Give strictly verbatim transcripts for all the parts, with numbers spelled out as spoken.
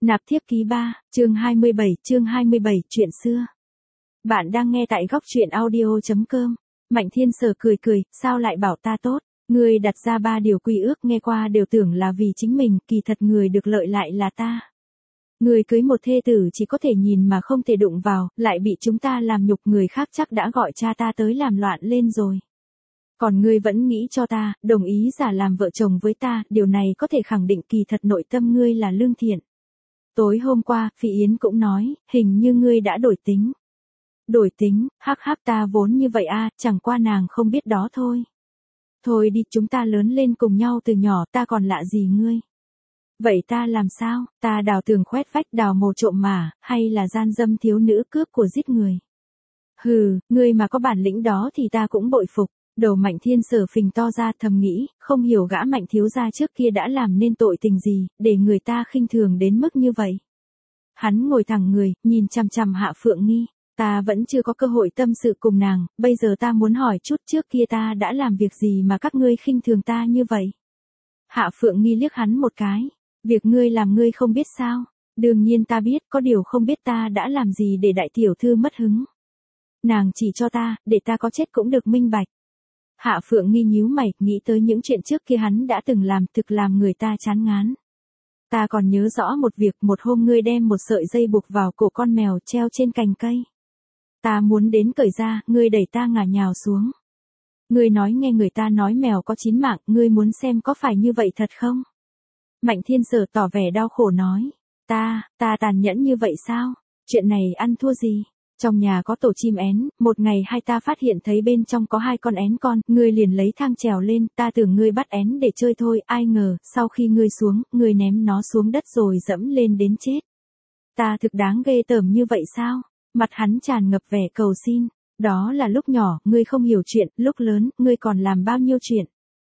Nạp thiếp ký ba, chương hai mươi bảy, chương hai mươi bảy, chuyện xưa. Bạn đang nghe tại góc truyện audio chấm com. Mạnh Thiên Sở cười cười, sao lại bảo ta tốt? Ngươi đặt ra ba điều quy ước nghe qua đều tưởng là vì chính mình, kỳ thật người được lợi lại là ta. Người cưới một thê tử chỉ có thể nhìn mà không thể đụng vào, lại bị chúng ta làm nhục, người khác chắc đã gọi cha ta tới làm loạn lên rồi. Còn ngươi vẫn nghĩ cho ta, đồng ý giả làm vợ chồng với ta, điều này có thể khẳng định kỳ thật nội tâm ngươi là lương thiện. Tối hôm qua, Phi Yến cũng nói, hình như ngươi đã đổi tính. Đổi tính, hắc hắc, ta vốn như vậy a, chẳng qua nàng không biết đó thôi. Thôi đi, chúng ta lớn lên cùng nhau từ nhỏ, ta còn lạ gì ngươi. Vậy ta làm sao, ta đào tường khoét vách, đào mồ trộm mà, hay là gian dâm thiếu nữ, cướp của giết người. Hừ, ngươi mà có bản lĩnh đó thì ta cũng bội phục. Đầu Mạnh Thiên Sở phình to ra, thầm nghĩ, không hiểu gã Mạnh thiếu gia trước kia đã làm nên tội tình gì, để người ta khinh thường đến mức như vậy. Hắn ngồi thẳng người, nhìn chằm chằm Hạ Phượng Nghi, ta vẫn chưa có cơ hội tâm sự cùng nàng, bây giờ ta muốn hỏi chút, trước kia ta đã làm việc gì mà các ngươi khinh thường ta như vậy. Hạ Phượng Nghi liếc hắn một cái, việc ngươi làm ngươi không biết sao? Đương nhiên ta biết, có điều không biết ta đã làm gì để đại tiểu thư mất hứng. Nàng chỉ cho ta, để ta có chết cũng được minh bạch. Hạ Phượng Nghi nhíu mày, nghĩ tới những chuyện trước kia hắn đã từng làm, thực làm người ta chán ngán. Ta còn nhớ rõ một việc, một hôm ngươi đem một sợi dây buộc vào cổ con mèo treo trên cành cây. Ta muốn đến cởi ra, ngươi đẩy ta ngả nhào xuống. Ngươi nói nghe người ta nói mèo có chín mạng, ngươi muốn xem có phải như vậy thật không? Mạnh Thiên Sở tỏ vẻ đau khổ nói, ta, ta tàn nhẫn như vậy sao? Chuyện này ăn thua gì? Trong nhà có tổ chim én, một ngày hai ta phát hiện thấy bên trong có hai con én con, ngươi liền lấy thang trèo lên, ta tưởng ngươi bắt én để chơi thôi, ai ngờ, sau khi ngươi xuống, ngươi ném nó xuống đất rồi dẫm lên đến chết. Ta thực đáng ghê tởm như vậy sao? Mặt hắn tràn ngập vẻ cầu xin, đó là lúc nhỏ, ngươi không hiểu chuyện, lúc lớn, ngươi còn làm bao nhiêu chuyện.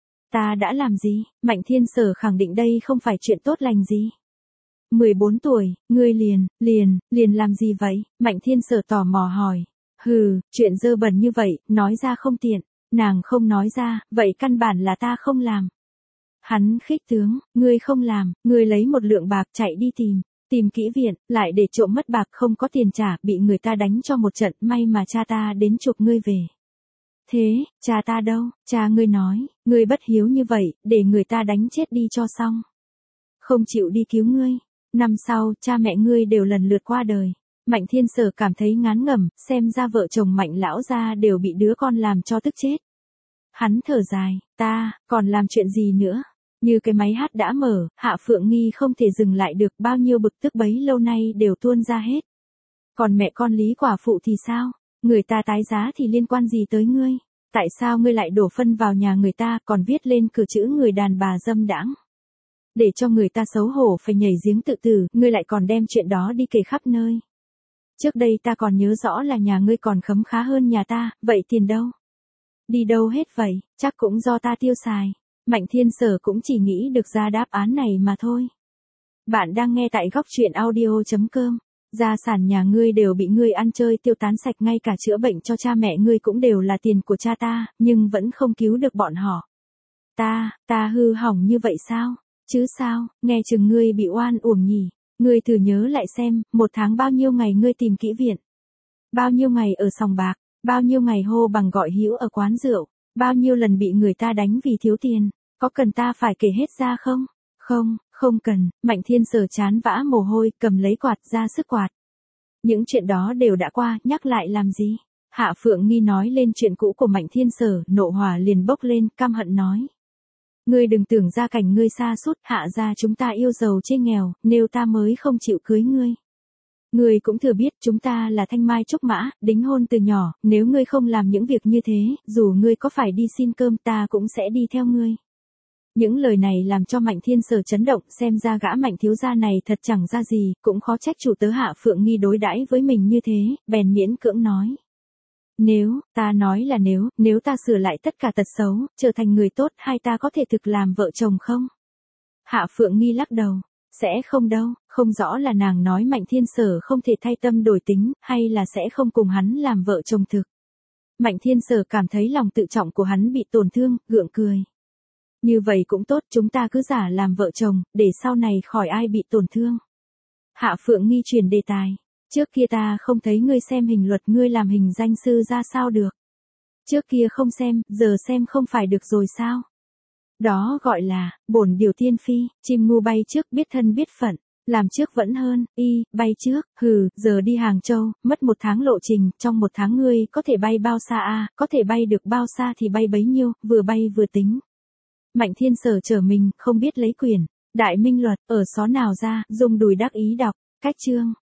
Ta đã làm gì? Mạnh Thiên Sở khẳng định đây không phải chuyện tốt lành gì. mười bốn tuổi, ngươi liền, liền, liền làm gì vậy? Mạnh Thiên Sở tò mò hỏi. Hừ, chuyện dơ bẩn như vậy, nói ra không tiện. Nàng không nói ra, vậy căn bản là ta không làm. Hắn khích tướng, ngươi không làm, ngươi lấy một lượng bạc chạy đi tìm, tìm kỹ viện, lại để trộm mất bạc không có tiền trả, bị người ta đánh cho một trận, may mà cha ta đến chụp ngươi về. Thế, cha ta đâu? Cha ngươi nói, ngươi bất hiếu như vậy, để người ta đánh chết đi cho xong. Không chịu đi cứu ngươi. Năm sau, cha mẹ ngươi đều lần lượt qua đời. Mạnh Thiên Sở cảm thấy ngán ngẩm, xem ra vợ chồng Mạnh lão gia đều bị đứa con làm cho tức chết. Hắn thở dài, ta, còn làm chuyện gì nữa? Như cái máy hát đã mở, Hạ Phượng Nghi không thể dừng lại được, bao nhiêu bực tức bấy lâu nay đều tuôn ra hết. Còn mẹ con Lý quả phụ thì sao? Người ta tái giá thì liên quan gì tới ngươi? Tại sao ngươi lại đổ phân vào nhà người ta, còn viết lên cửa chữ người đàn bà dâm đãng? Để cho người ta xấu hổ phải nhảy giếng tự tử, ngươi lại còn đem chuyện đó đi kể khắp nơi. Trước đây ta còn nhớ rõ là nhà ngươi còn khấm khá hơn nhà ta, vậy tiền đâu? Đi đâu hết vậy, chắc cũng do ta tiêu xài. Mạnh Thiên Sở cũng chỉ nghĩ được ra đáp án này mà thôi. Bạn đang nghe tại góc truyện audio chấm com. Gia sản nhà ngươi đều bị ngươi ăn chơi tiêu tán sạch, ngay cả chữa bệnh cho cha mẹ ngươi cũng đều là tiền của cha ta, nhưng vẫn không cứu được bọn họ. Ta, ta hư hỏng như vậy sao? Chứ sao, nghe chừng ngươi bị oan uổng nhỉ. Ngươi thử nhớ lại xem, một tháng bao nhiêu ngày ngươi tìm kỹ viện. Bao nhiêu ngày ở sòng bạc, bao nhiêu ngày hô bằng gọi hữu ở quán rượu, bao nhiêu lần bị người ta đánh vì thiếu tiền, có cần ta phải kể hết ra không? Không, không cần. Mạnh Thiên Sở chán vã mồ hôi, cầm lấy quạt ra sức quạt. Những chuyện đó đều đã qua, nhắc lại làm gì? Hạ Phượng Nghi nói lên chuyện cũ của Mạnh Thiên Sở, nộ hỏa liền bốc lên, căm hận nói. Ngươi đừng tưởng gia cảnh ngươi xa sút, Hạ gia chúng ta yêu giàu chê nghèo, nếu ta mới không chịu cưới ngươi. Ngươi cũng thừa biết chúng ta là thanh mai trúc mã, đính hôn từ nhỏ, nếu ngươi không làm những việc như thế, dù ngươi có phải đi xin cơm ta cũng sẽ đi theo ngươi. Những lời này làm cho Mạnh Thiên Sở chấn động, xem ra gã Mạnh thiếu gia này thật chẳng ra gì, cũng khó trách chủ tớ Hạ Phượng Nghi đối đãi với mình như thế, bèn miễn cưỡng nói. Nếu, ta nói là nếu, nếu ta sửa lại tất cả tật xấu, trở thành người tốt, hai ta có thể thực làm vợ chồng không? Hạ Phượng Nghi lắc đầu, sẽ không đâu, không rõ là nàng nói Mạnh Thiên Sở không thể thay tâm đổi tính, hay là sẽ không cùng hắn làm vợ chồng thực. Mạnh Thiên Sở cảm thấy lòng tự trọng của hắn bị tổn thương, gượng cười. Như vậy cũng tốt, chúng ta cứ giả làm vợ chồng, để sau này khỏi ai bị tổn thương. Hạ Phượng Nghi chuyển đề tài. Trước kia ta không thấy ngươi xem hình luật, ngươi làm hình danh sư ra sao được. Trước kia không xem, giờ xem không phải được rồi sao? Đó gọi là, bổn điều tiên phi, chim ngu bay trước biết thân biết phận, làm trước vẫn hơn, y, bay trước, hừ, giờ đi Hàng Châu, mất một tháng lộ trình, trong một tháng ngươi có thể bay bao xa a, có thể bay được bao xa thì bay bấy nhiêu, vừa bay vừa tính. Mạnh Thiên Sở trở mình, không biết lấy quyền, Đại Minh Luật, ở xó nào ra, dùng đùi đắc ý đọc, cách chương.